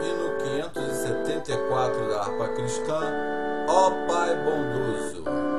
hino 574 da harpa cristã, Ó Pai bondoso.